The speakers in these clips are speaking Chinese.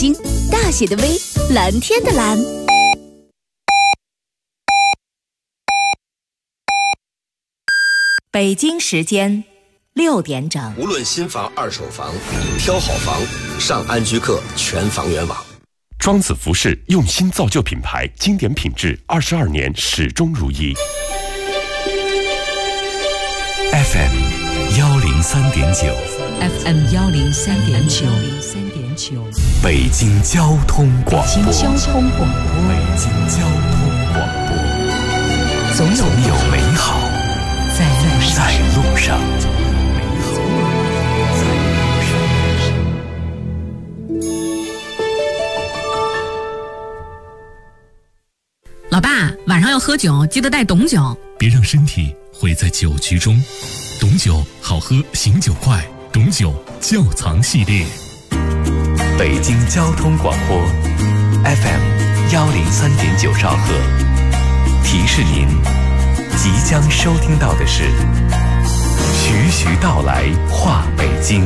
京，大写的 V， 蓝天的蓝。 北京时间6点整。 无论新房、二手房，挑好房，上安居客全房源网。 庄子服饰用心造就品牌，经典品质22年始终如一。 FM 103.9 FM 103.9 北京交通广播。 北京交通广播。 北京交通广播。总有美好在路上。 老爸，晚上要喝酒，记得带董酒。 别让身体毁在酒局中。董酒好喝，醒酒快。董酒窖藏系列。 北京交通广播 FM 103.9兆赫。提示您，即将收听到的是徐徐道来话北京。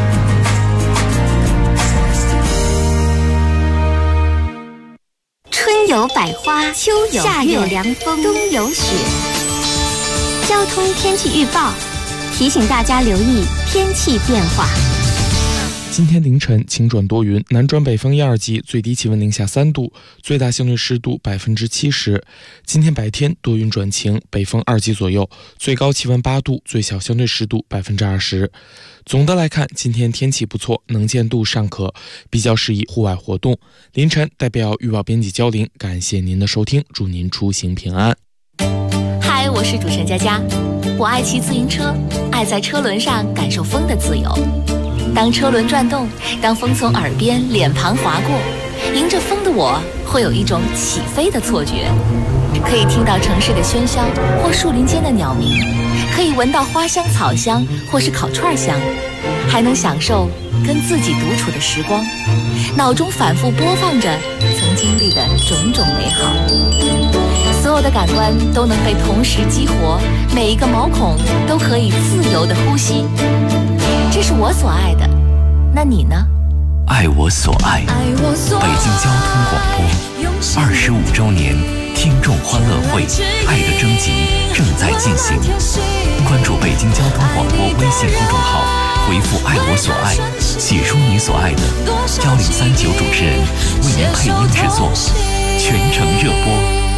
春有百花，秋有夏有凉风，冬有雪。交通天气预报提醒大家留意天气变化。 今天凌晨晴转多云，南转北风1、2级，最低气温零下3度，最大相对湿度70%。今天白天多云转晴，北风2级左右，最高气温8度，最小相对湿度20%。总的来看，今天天气不错，能见度尚可，比较适宜户外活动。凌晨代表预报编辑焦玲，感谢您的收听，祝您出行平安。 嗨，我是主持人佳佳。我爱骑自行车，爱在车轮上感受风的自由。当车轮转动，当风从耳边、脸庞划过，迎着风的我会有一种起飞的错觉。可以听到城市的喧嚣或树林间的鸟鸣，可以闻到花香草香或是烤串香，还能享受跟自己独处的时光，脑中反复播放着曾经历的种种美好。所有的感官都能被同时激活，每一个毛孔都可以自由地呼吸。这是我所爱的，那你呢？ 爱我所爱。北京交通广播25周年听众欢乐会爱的征集正在进行，关注北京交通广播微信公众号，回复爱我所爱，写出你所爱的，1039主持人为您配音制作，全程热播。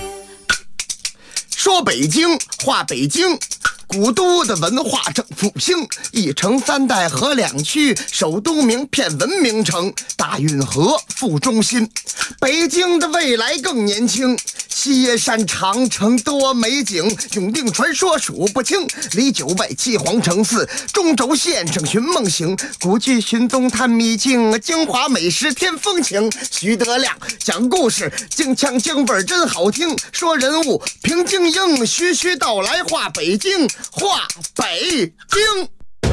说北京话北京，古都的文化正复兴，一城三代河两区，首都名片文明城，大运河副中心。北京的未来更年轻，西山长城多美景，永定传说数不清，离9外7皇城4，中轴线上寻梦行，古剧寻踪探秘境，京华美食添风情。徐德亮讲故事，京腔京味真好听，说人物平静英，徐徐道来话北京，话北京。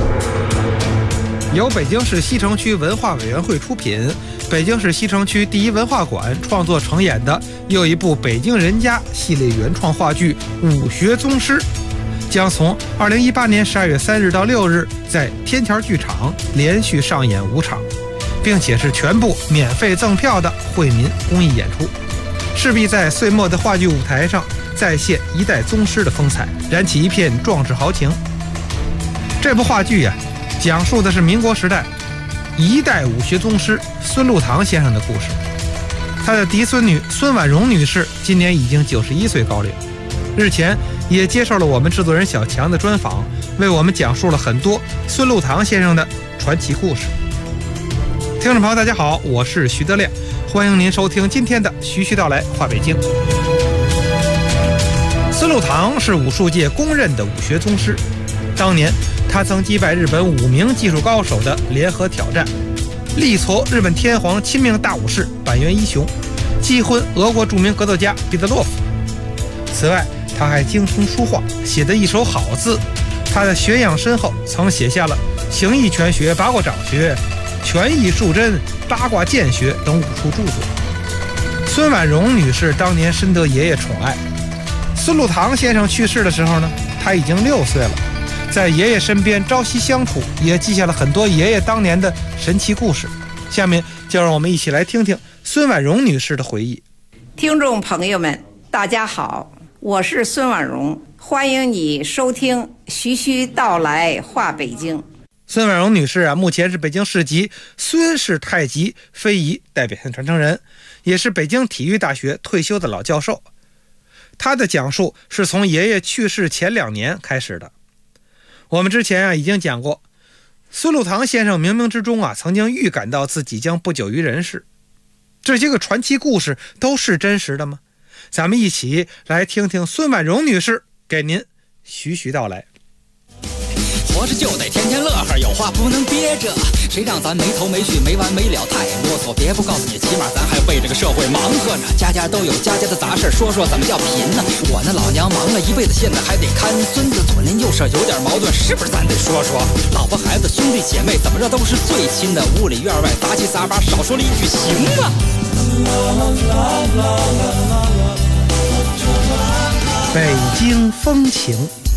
由北京市西城区文化委员会出品，北京市西城区第一文化馆创作承演的又一部北京人家系列原创话剧《武学宗师》，将从2018年12月3日到6日在天桥剧场连续上演5场，并且是全部免费赠票的惠民公益演出，势必在岁末的话剧舞台上再现一代宗师的风采，燃起一片壮志豪情。这部话剧讲述的是民国时代一代武学宗师孙禄堂先生的故事。他的嫡孙女孙婉容女士今年已经91岁高龄，日前也接受了我们制作人小强的专访，为我们讲述了很多孙禄堂先生的传奇故事。听众朋友大家好，我是徐德亮，欢迎您收听今天的徐徐道来话北京。孙禄堂是武术界公认的武学宗师，当年他曾击败日本5名技术高手的联合挑战，力挫日本天皇亲命大武士板垣一雄，击昏俄国著名格斗家彼得洛夫。此外，他还精通书画，写得一手好字。他的学养深厚，曾写下了形意拳学、八卦掌学、拳意术针、八卦剑学等武术著作。孙婉容女士当年深得爷爷宠爱，孙禄堂先生去世的时候呢，他已经6岁了，在爷爷身边朝夕相处，也记下了很多爷爷当年的神奇故事。下面就让我们一起来听听孙婉容女士的回忆。 听众朋友们，大家好，我是孙婉容，欢迎你收听徐徐道来话北京。 孙婉容女士啊，目前是北京市级孙氏太极非遗代表性传承人，也是北京体育大学退休的老教授。她的讲述是从爷爷去世前2年开始的。我们之前已经讲过，孙禄堂先生冥冥之中曾经预感到自己将不久于人世。这些个传奇故事都是真实的吗？咱们一起来听听孙婉容女士给您徐徐道来。 活着就得天天乐呵，有话不能憋着，谁让咱没头没绪没完没了太啰嗦，别不告诉你，起码咱还为这个社会忙活呢。家家都有家家的杂事，说说怎么叫贫呢？我那老娘忙了一辈子，现在还得看孙子，左邻右舍有点矛盾，是不是咱得说说？老婆孩子兄弟姐妹怎么着都是最亲的，屋里院外杂七杂八，少说了一句行吗？ 北京风情。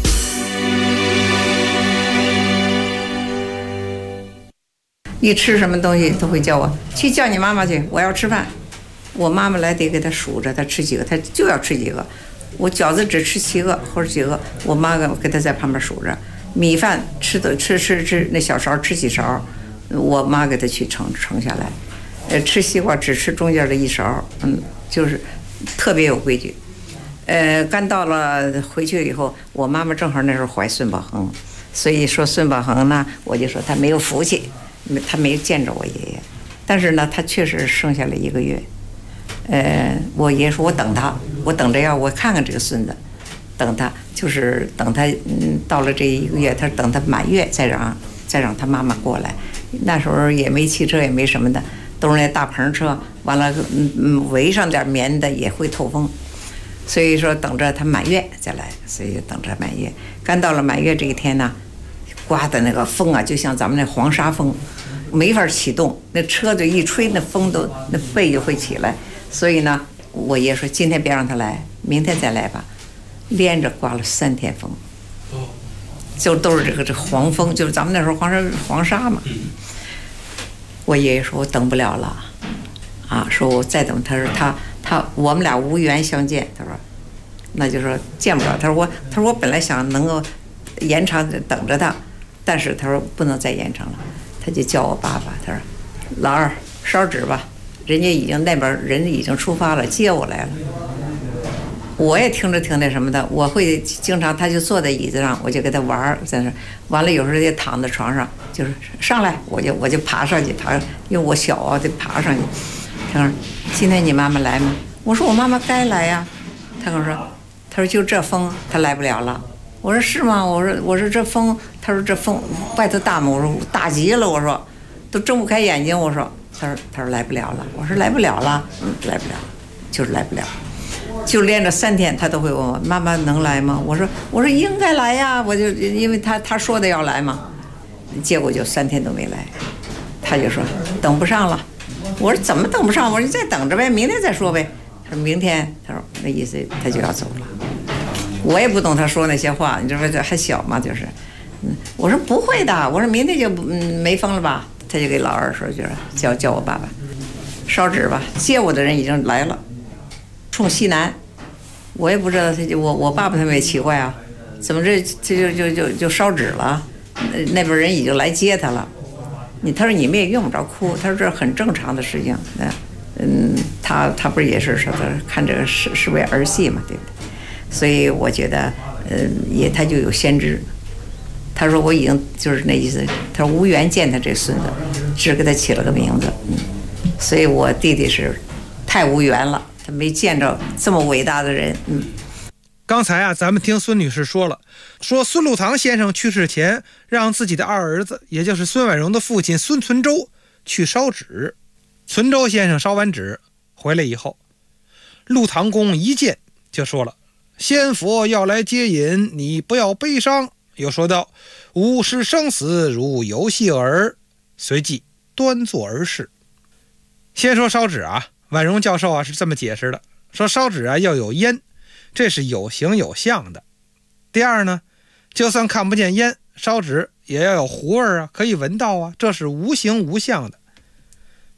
一吃什么东西都会叫我去，叫你妈妈去，我要吃饭。我妈妈来得给他数着，他吃几个，他就要吃几个。我饺子只吃7个或者几个，我妈给他在旁边数着。米饭吃，那小勺吃几勺，我妈给他去盛下来。吃西瓜只吃中间的1勺，就是特别有规矩。刚到了回去以后，我妈妈正好那时候怀孙宝恒，所以说孙宝恒呢，我就说他没有福气。他没见着我爷爷，但是呢，他确实剩下了1个月。我爷爷说我等他，我等着要我看看这个孙子，等他就是等他到了这1个月，他等他满月再让他妈妈过来。那时候也没汽车也没什么的，都是那大篷车，完了围上点棉的也会透风，所以说等着他满月再来，所以等着满月。刚到了满月这一天呢，刮的那个风就像咱们那黄沙风，没法启动，那车就一吹，那风都那背就会起来。所以呢，我爷说今天别让他来，明天再来吧。连着刮了3天风，就都是这黄风，就是咱们那时候黄沙嘛。我爷爷说我等不了了，说我再等。他说他我们俩无缘相见，他说那就说见不了。他说我本来想能够延长等着他。但是他说不能再延长了，他就叫我爸爸，他说老二烧纸吧，人家那边人已经出发了，接我来了。我也听着挺那什么的，我会经常他就坐在椅子上，我就跟他玩，在那完了有时候也躺在床上，就是上来我就爬上去，因为我小得爬上去。他说今天你妈妈来吗？我说我妈妈该来呀。他跟我说，他说就这风他来不了了。我说是吗？我说这风，他说这风外头大吗？我说大极了，我说都睁不开眼睛，我说他说来不了了，我说来不了了，来不了，就是来不了，就连着3天他都会问我妈妈能来吗？我说应该来呀，我就因为他说的要来嘛，结果就3天都没来，他就说等不上了。我说怎么等不上？我说你再等着呗，明天再说呗。他说明天，他说那意思他就要走了。我也不懂他说那些话，你知道这还小嘛，就是，我说不会的，我说明天就没风了吧？他就给老二说，就是叫我爸爸烧纸吧，接我的人已经来了，冲西南，我也不知道我爸爸他们也奇怪啊，怎么这就烧纸了？那边人已经来接他了，他说你们也用不着哭，他说这是很正常的事情，他不是也是说他看这个是为儿戏嘛，对不对？所以我觉得，他就有先知。他说我已经就是那意思，他说无缘见他这孙子，只给他起了个名字。所以我弟弟是太无缘了，他没见着这么伟大的人。 刚才咱们听孙女士说了，说孙禄堂先生去世前，让自己的2儿子，也就是孙婉容的父亲孙存周去烧纸。存周先生烧完纸回来以后，禄堂公一见就说了，先佛要来接引，你不要悲伤。又说道，吾视生死如游戏耳，随即端坐而逝。先说烧纸婉容教授是这么解释的，说烧纸要有烟，这是有形有相的。第二呢，就算看不见烟，烧纸也要有糊味可以闻到这是无形无相的。3，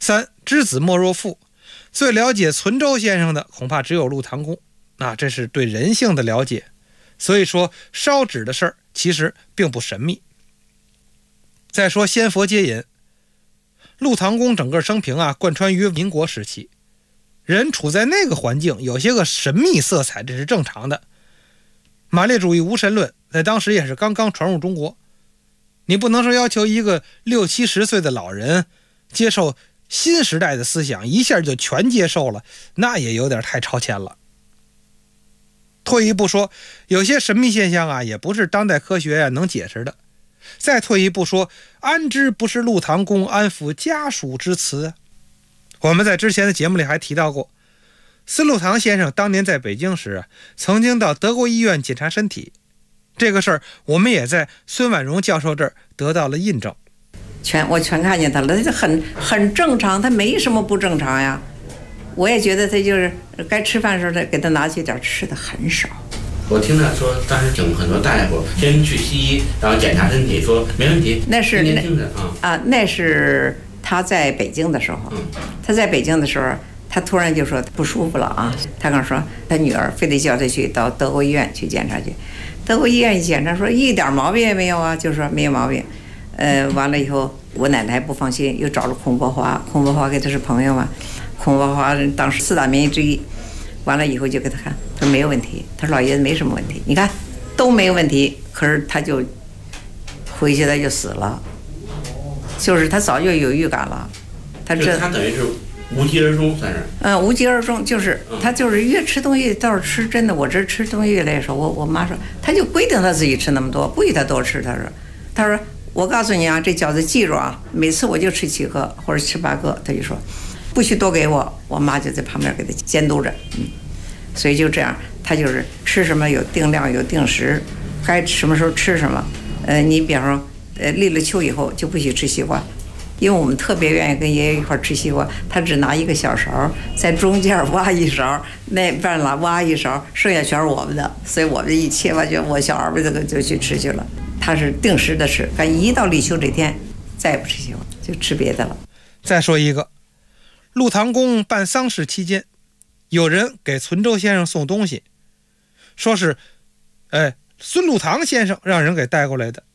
知子莫若父，最了解存周先生的恐怕只有陆唐公。这是对人性的了解。所以说烧纸的事儿其实并不神秘。再说仙佛接引，陆唐公整个生平贯穿于民国时期，人处在那个环境，有些个神秘色彩，这是正常的。马列主义无神论在当时也是刚刚传入中国，你不能说要求一个60、70岁的老人接受新时代的思想一下就全接受了，那也有点太超前了。退一步说，有些神秘现象也不是当代科学能解释的。再退一步说，安知不是陆唐公安抚家属之词？我们在之前的节目里还提到过，司陆唐先生当年在北京时曾经到德国医院检查身体，这个事儿我们也在孙婉容教授这儿得到了印证。 我全看见他了，他很正常，他没什么不正常呀。我也觉得他就是该吃饭的时候，他给他拿去点吃的很少。 我听他说，当时请很多大夫先去西医，然后检查身体，说没问题。 那是年轻人那是他在北京的时候。他在北京的时候，他突然就说不舒服了他跟我说，他女儿非得叫他去到德国医院去检查去。德国医院一检查说一点毛病也没有就说没有毛病。完了以后，我奶奶不放心，又找了孔伯华，孔伯华跟他是朋友嘛。孔伯华当时4大名医之一，完了以后就给他看，他说没有问题，他说老爷子没什么问题，你看都没有问题，可是他就回去他就死了，就是他早就有预感了，他等于是无疾而终，算是无疾而终，就是他就是越吃东西倒是吃真的，我这吃东西越来越少，我妈说他就规定他自己吃那么多，不许他多吃，他说我告诉你这饺子记住每次我就吃7个或者吃8个，他就说不许多给我妈就在旁边给他监督着。所以就这样，他就是吃什么有定量有定时，该什么时候吃什么。你比方说立了秋以后就不许吃西瓜，因为我们特别愿意跟爷爷一块吃西瓜，他只拿一个小勺，在中间挖一勺，那边挖一勺，剩下全是我们的，所以我们一切完全我小儿子就去吃去了。他是定时的吃，但一到立秋这天再也不吃西瓜，就吃别的了。 再说一个，陆唐公办丧事期间，有人给存周先生送东西，说是孙陆唐先生让人给带过来的。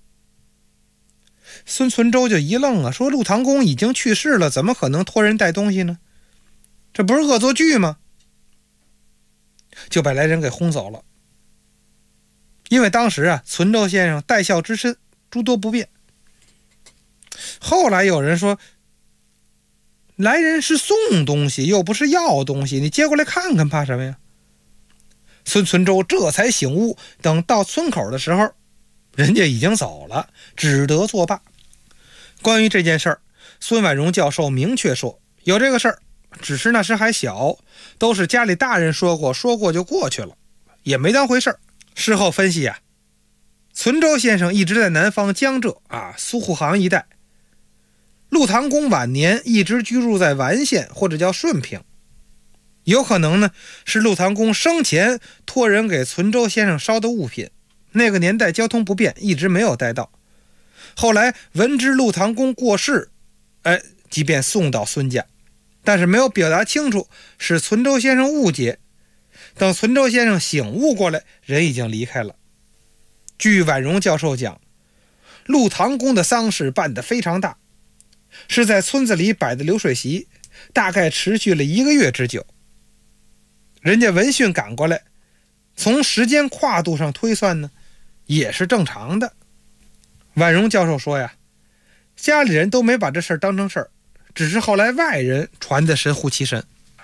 孙存周就一愣说陆唐公已经去世了，怎么可能托人带东西呢？这不是恶作剧吗？就把来人给轰走了。因为当时存周先生带孝之身，诸多不便。后来有人说，来人是送东西又不是要东西，你接过来看看怕什么呀？孙存周这才醒悟，等到村口的时候，人家已经走了，只得作罢。关于这件事儿，孙婉容教授明确说，有这个事儿，只是那时还小，都是家里大人说过就过去了，也没当回事儿。事后分析存周先生一直在南方江浙苏沪杭一带，陆唐公晚年一直居住在完县或者叫顺平，有可能呢是陆唐公生前托人给存周先生烧的物品，那个年代交通不便，一直没有带到。后来闻知陆唐公过世，即便送到孙家，但是没有表达清楚，使存周先生误解。等存周先生醒悟过来，人已经离开了。据婉容教授讲，陆唐公的丧事办得非常大，是在村子里摆的流水席，大概持续了1个月之久。人家闻讯赶过来，从时间跨度上推算呢，也是正常的。婉容教授说家里人都没把这事儿当成事儿，只是后来外人传得神乎其神。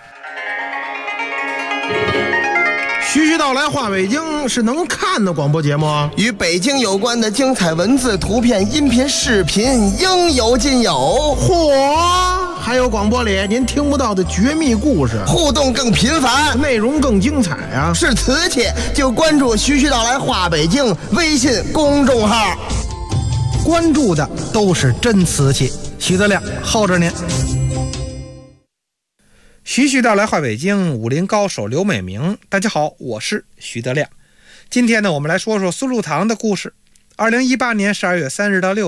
徐徐道来话北京是能看的广播节目， 与北京有关的精彩文字、图片、音频、视频应有尽有。 嚯！还有广播里您听不到的绝密故事， 互动更频繁， 内容更精彩是瓷器就关注徐徐道来话北京微信公众号， 关注的都是真瓷器。徐德亮候着您。徐徐道来话北京，武林高手刘美明，大家好，我是徐德亮。今天呢，我们来说说孙陆唐的故事。2018年12月3日到6日，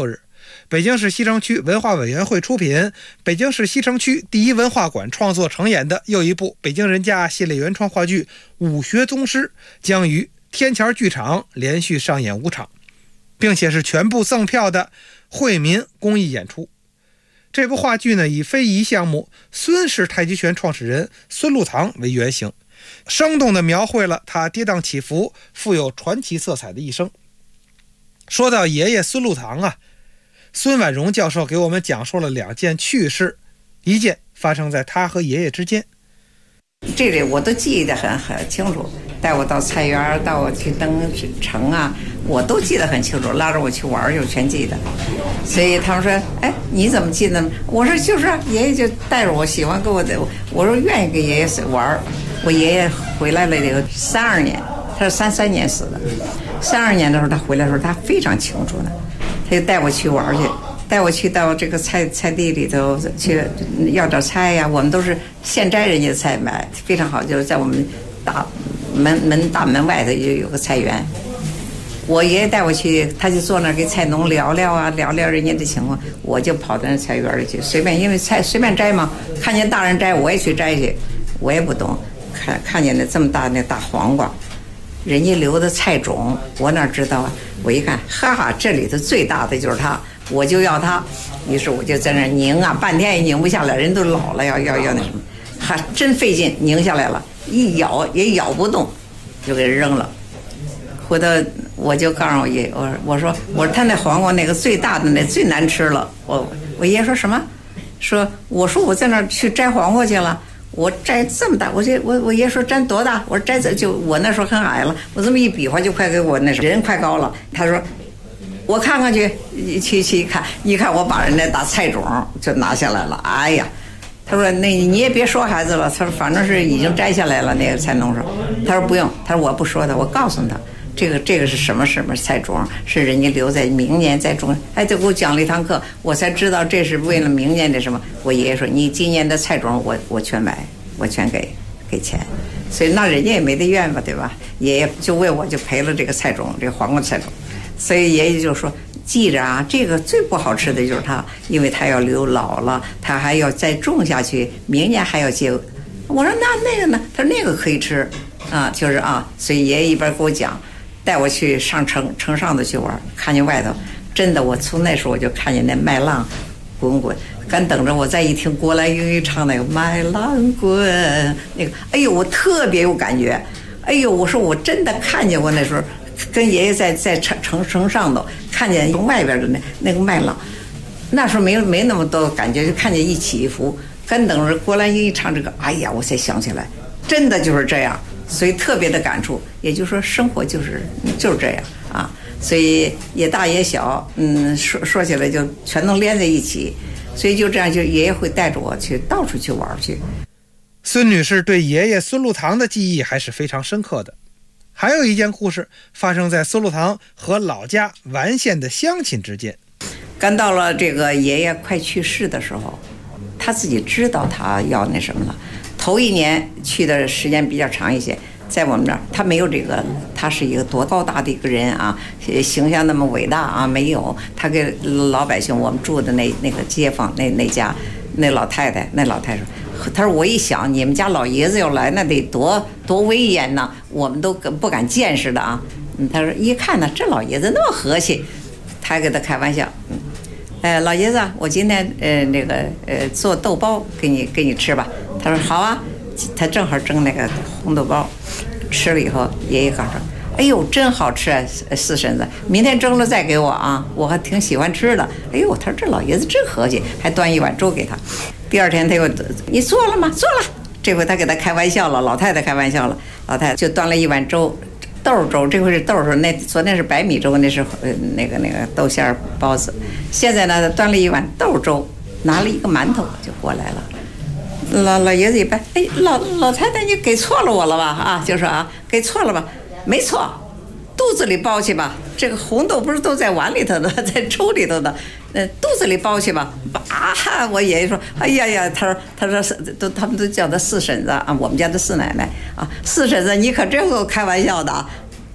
北京市西城区文化委员会出品，北京市西城区第一文化馆创作承演的又一部北京人家系列原创话剧《武学宗师》将于天桥剧场连续上演5场，并且是全部赠票的惠民公益演出。这部话剧呢，以非遗项目孙氏太极拳创始人孙禄堂为原型，生动地描绘了他跌宕起伏、富有传奇色彩的一生。说到爷爷孙禄堂啊，孙婉容教授给我们讲述了2件趣事，一件发生在他和爷爷之间。 这里我都记得很清楚，带我到菜园，带我去登城啊，我都记得很清楚，拉着我去玩就全记得。所以他们说，哎，你怎么记得呢？我说就是爷爷就带着我，喜欢跟我的，我说愿意跟爷爷玩。我爷爷回来了这个32年，他是33年死的。32年的时候他回来的时候，他非常清楚呢，他就带我去玩去。带我去到这个菜地里头去要点菜呀，我们都是现摘人家的菜买，非常好，就是在我们大门外头有个菜园。我爷爷带我去，他就坐那儿给菜农聊聊人家的情况，我就跑到那菜园里去随便，因为菜随便摘嘛，看见大人摘我也去摘去，我也不懂，看见那这么大那大黄瓜，人家留的菜种，我哪知道啊？我一看，哈哈，这里头最大的就是它。我就要它，于是我就在那拧啊，半天也拧不下来，人都老了，要那什么，还真费劲，拧下来了，一咬也咬不动，就给扔了。回头我就告诉我爷，我说他那黄瓜那个最大的那最难吃了。我爷说什么？我说我在那儿去摘黄瓜去了，我摘这么大，我爷说摘多大？我说摘就我那时候很矮了，我这么一比划就快给我那人快高了。他说。我看看去一看我把人家大菜种就拿下来了。哎呀，他说那你也别说孩子了，他说反正是已经摘下来了。那个菜农说，他说不用，他说我不说他，我告诉他这个是什么菜种，是人家留在明年再种。哎，就给我讲了一堂课，我才知道这是为了明年的什么。我爷爷说你今年的菜种我全买，我全给钱，所以那人家也没得怨吧，对吧？爷爷就为我就赔了这个菜种，这个黄瓜菜种。所以爷爷就说记着啊，这个最不好吃的就是它，因为它要留老了，它还要再种下去，明年还要结。我说那个呢？他说那个可以吃啊，就是啊。所以爷爷一边给我讲，带我去上城上头去玩，看见外头真的，我从那时候我就看见那麦浪滚滚，干等着我再一听郭兰英一唱那个麦浪滚那个，哎呦，我特别有感觉。哎呦，我说我真的看见过那时候。跟爷爷在城上头看见从外边的那个麦浪，那时候没那么多感觉，就看见一起一伏，干等着郭兰英一唱这个，哎呀，我才想起来，真的就是这样，所以特别的感触。也就是说，生活就是这样啊，所以也大也小，说起来就全都连在一起，所以就这样，就爷爷会带着我去到处去玩去。 孙女士对爷爷孙禄堂的记忆还是非常深刻的。还有一件故事发生在孙禄堂和老家完县的乡亲之间。 干到了这个爷爷快去世的时候，他自己知道他要那什么了。头1年去的时间比较长一些，在我们这儿他没有这个，他是一个多高大的一个人啊，形象那么伟大啊，没有。他给老百姓我们住的那个街坊那家那老太太说。他说我一想你们家老爷子要来，那得多威严呐，我们都不敢见识的啊。他说一看呢，这老爷子那么和气，他还给他开玩笑，老爷子，我今天做豆包给你吃吧。他说好啊，他正好蒸那个红豆包，吃了以后，爷爷告诉说，哎呦真好吃啊，四婶子，明天蒸了再给我啊，我还挺喜欢吃的。哎呦，他说这老爷子真和气，还端一碗粥给他。第二天他又你做了吗？做了。这回他给他开玩笑了，老太太开玩笑了，老太太就端了一碗粥，豆粥，这回是豆粥，那昨天是白米粥，那是那个豆馅包子。现在呢，端了一碗豆粥，拿了一个馒头就过来了。老爷子一掰，哎，老太太你给错了我了吧？啊，就说啊，给错了吧？没错，肚子里包去吧。这个红豆不是都在碗里头的，在粥里头的，肚子里包去吧。啊，我爷爷说，哎呀呀，他说他们都叫他四婶子啊，我们家的四奶奶啊，四婶子你可真给我开玩笑的啊。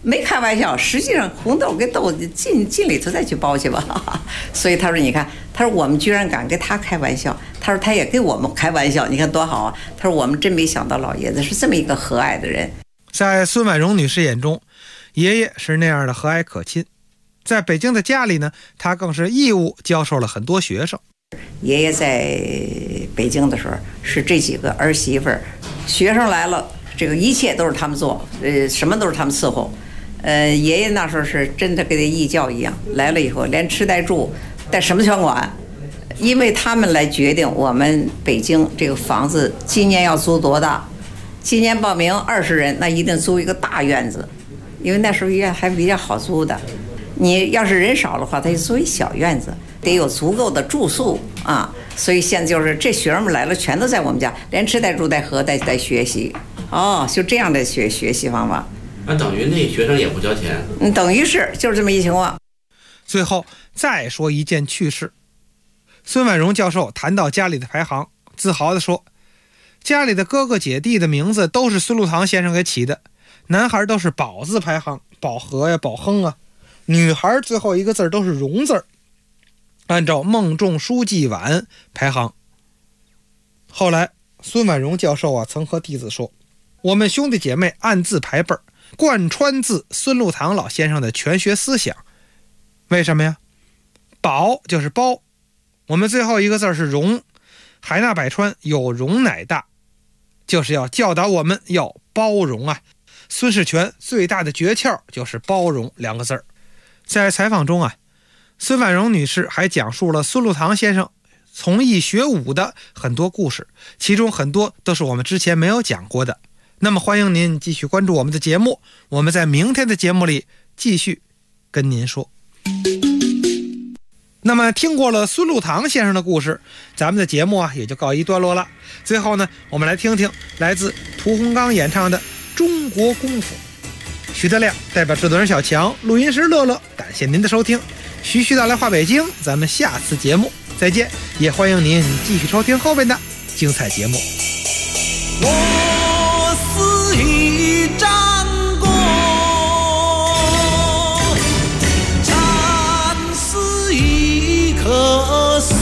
没开玩笑，实际上红豆给豆子进里头再去包去吧。所以他说，你看，他说我们居然敢跟他开玩笑，他说他也跟我们开玩笑，你看多好啊。他说我们真没想到老爷子是这么一个和蔼的人。 在孙婉容女士眼中，爷爷是那样的和蔼可亲。在北京的家里呢，他更是义务教授了很多学生。 爷爷在北京的时候是这几个儿媳妇儿，学生来了，这个一切都是他们做，什么都是他们伺候。爷爷那时候是真的跟那义教一样，来了以后连吃带住带什么全管，因为他们来决定我们北京这个房子今年要租多大。今年报名20人，那一定租一个大院子，因为那时候院还比较好租的。你要是人少的话，他就租一小院子，得有足够的住宿啊。所以现在就是这学生们来了，全都在我们家，连吃带住带喝带学习。哦，就这样的学习方法。 那等于那学生也不交钱？ 等于是就是这么一情况。 最后再说一件趣事，孙婉容教授谈到家里的排行，自豪地说，家里的哥哥姐弟的名字都是孙禄堂先生给起的，男孩都是宝字排行，宝和呀、宝亨啊，女孩最后一个字都是荣字，按照孟仲舒记晚排行。后来孙婉容教授曾和弟子说，我们兄弟姐妹按字排辈儿，贯穿自孙禄堂老先生的全学思想。为什么呀？宝就是包，我们最后一个字是容，海纳百川，有容乃大，就是要教导我们要包容啊。孙士全最大的诀窍就是包容2个字。在采访中孙婉容女士还讲述了孙禄堂先生从艺学武的很多故事，其中很多都是我们之前没有讲过的。那么欢迎您继续关注我们的节目，我们在明天的节目里继续跟您说。那么听过了孙禄堂先生的故事，咱们的节目也就告一段落了。最后呢，我们来听听来自屠洪刚演唱的《中国功夫》。徐德亮代表制作人小强，录音师乐乐，感谢您的收听。徐徐道来话北京，咱们下次节目再见，也欢迎您继续收听后边的精彩节目。 我是一张弓，战是一棵松，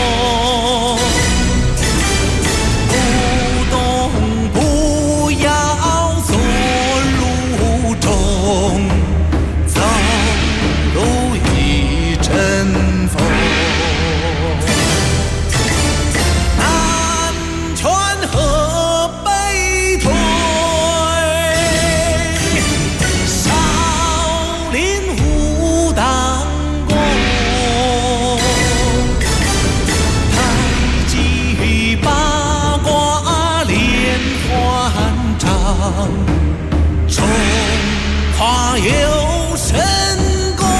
不动不要做路中，走路一阵风。南拳和北腿，少林武当功，太极八卦连环掌，中华有神功。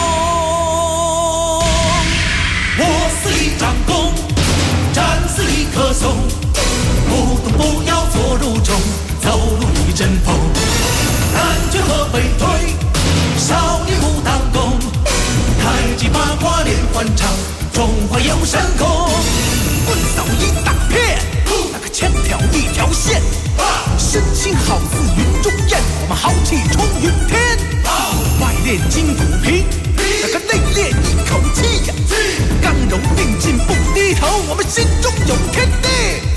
我是一张弓，战是一棵松，不动不要做如钟，走路一阵风。南拳和北腿，少林武当功，太极八卦连环掌，中华有神功。棍扫一大片，那个枪挑一条线，身形好似云中雁，我们豪气冲云天。外练筋骨皮，那个内练一口气呀，刚柔并进不低头，我们心中有天地。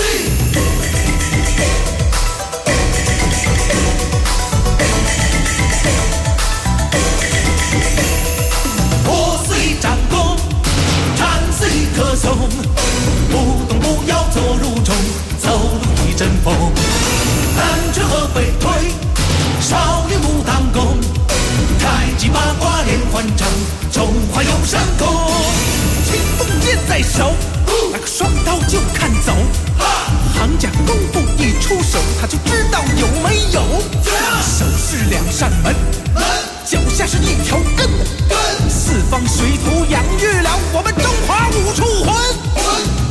我是一张弓，战是一棵松，不动不要做如钟，走路一阵风。南拳和北腿，少林武当功，太极八卦连环掌，中华有神功。青锋剑在手，那个双刀就看走。行家功夫一出手，他就知道有没有。手是2扇门，脚下是一条根，四方水土养育了我们中华武术魂。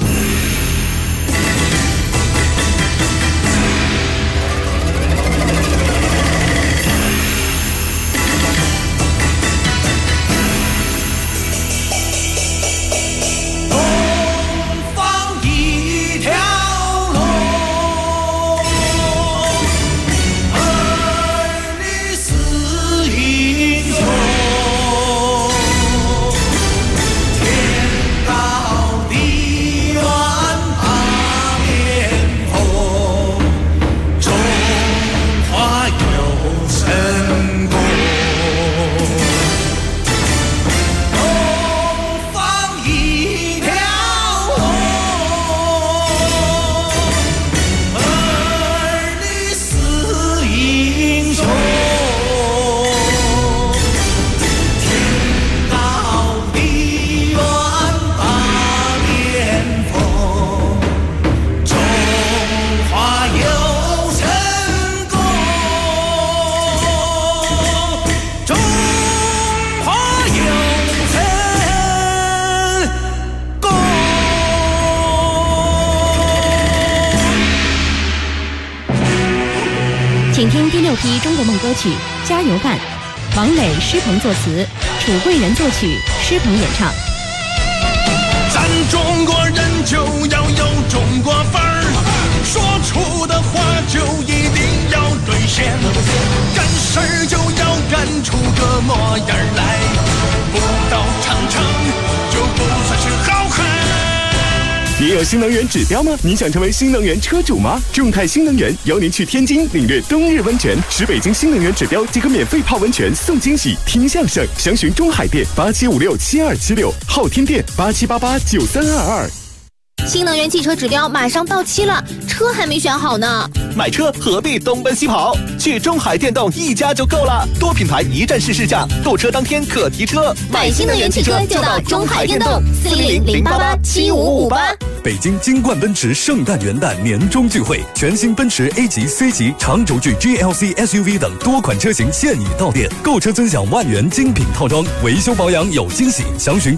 请听第6批中国梦歌曲《加油干》，王磊、施鹏作词，楚贵人作曲，施鹏演唱。 咱中国人就要有中国范儿，说出的话就一定要兑现，干事儿就要干出个模样来，不到长城就不算是好汉。 也有新能源指标吗？你想成为新能源车主吗？众泰新能源邀您去天津领略冬日温泉，使北京新能源指标即可免费泡温泉送惊喜，听相声。详询中海店87567276，昊天店87889322。 新能源汽车指标马上到期了，车还没选好呢。 买车何必东奔西跑？去中海电动一家就够了，多品牌一站式试驾，购车当天可提车。 买新能源汽车就到中海电动，410-088-7558。 北京金冠奔驰圣诞元旦年终聚会，全新奔驰 A 级、C 级、长轴距 GLC SUV 等多款车型现已到店，购车尊享万元精品套装，维修保养有惊喜，详询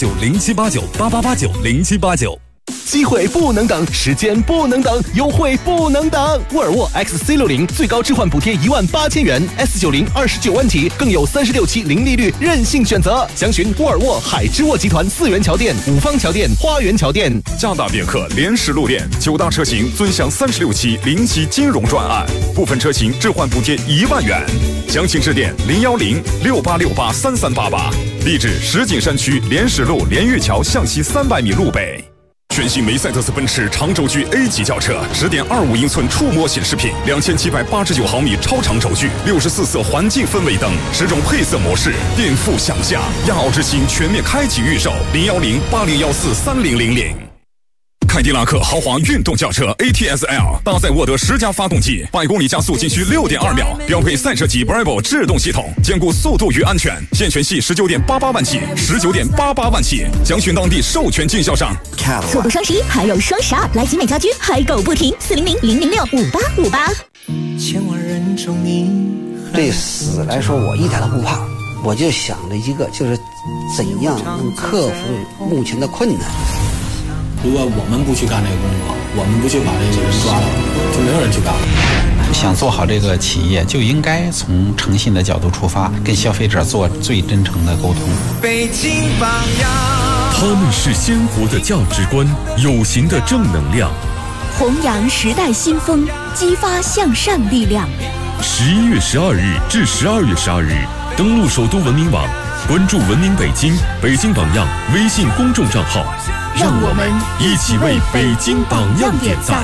8889078988890789。 机会不能等，时间不能等，优惠不能等。沃尔沃 XC60 最高置换补贴18000元 ，S90 29万起，更有36期零利率任性选择。详询沃尔沃海之沃集团4元桥店、五方桥店、花园桥店。 加大别克莲石路店9大车型尊享36期零息金融专案，部分车型置换补贴1万元。详情致电010-6868-3388，地址石景山区莲石路莲玉桥向西300米路北。全新梅赛德斯奔驰长轴距 A 级轿车，10.25英寸触摸显示屏，2789毫米超长轴距，64色环境氛围灯，10种配色模式，颠覆想象。亚奥之星全面开启预售，010-8014-3000。凯迪拉克豪华运动轿车 ATS-L 搭载沃德10加发动机，100公里加速仅需6.2秒，标配赛车级 Bravo 制动系统，兼顾速度与安全。现权系19.88万起，19.88万起，详询当地授权经销商。 错过双11还有双12，来集美家居嗨购不停，400-006-5858。 千万人中你。对死来说，我一点都不怕，我就想着一个，就是怎样能克服目前的困难。 如果我们不去干这个工作，我们不去把这个人抓到，就没有人去干了。 想做好这个企业，就应该从诚信的角度出发，跟消费者做最真诚的沟通。 北京榜样， 他们是鲜活的价值观，有形的正能量， 弘扬时代新风，激发向善力量。 11月12日至12月12日，登录首都文明网，关注文明北京、北京榜样微信公众账号， 让我们一起为北京榜样点赞。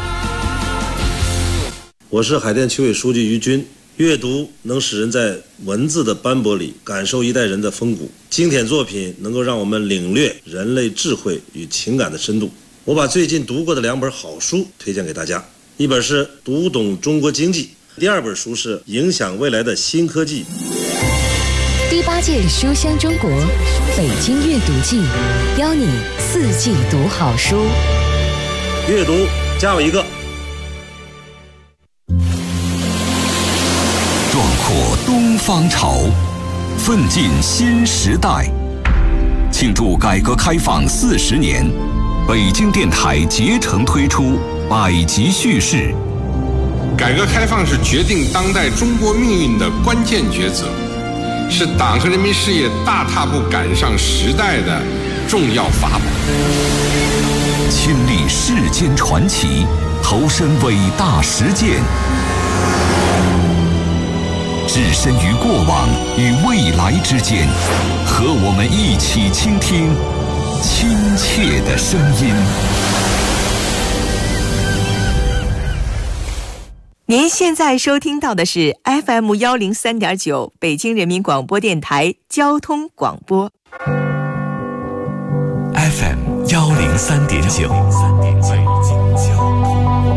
我是海淀区委书记于军。阅读能使人在文字的斑驳里感受一代人的风骨，经典作品能够让我们领略人类智慧与情感的深度。我把最近读过的2本好书推荐给大家，一本是《读懂中国经济》，第2本书是《影响未来的新科技》。 第8届书香中国北京阅读季，邀你4季读好书。 阅读加我一个。 壮阔东方潮，奋进新时代。庆祝改革开放40年，北京电台竭诚推出百集叙事。 改革开放是决定当代中国命运的关键抉择，是党和人民事业大踏步赶上时代的重要法宝。 亲历世间传奇，投身伟大实践，置身于过往与未来之间，和我们一起倾听亲切的声音。 您现在收听到的是 FM 103.9北京人民广播电台交通广播。 FM 103.9。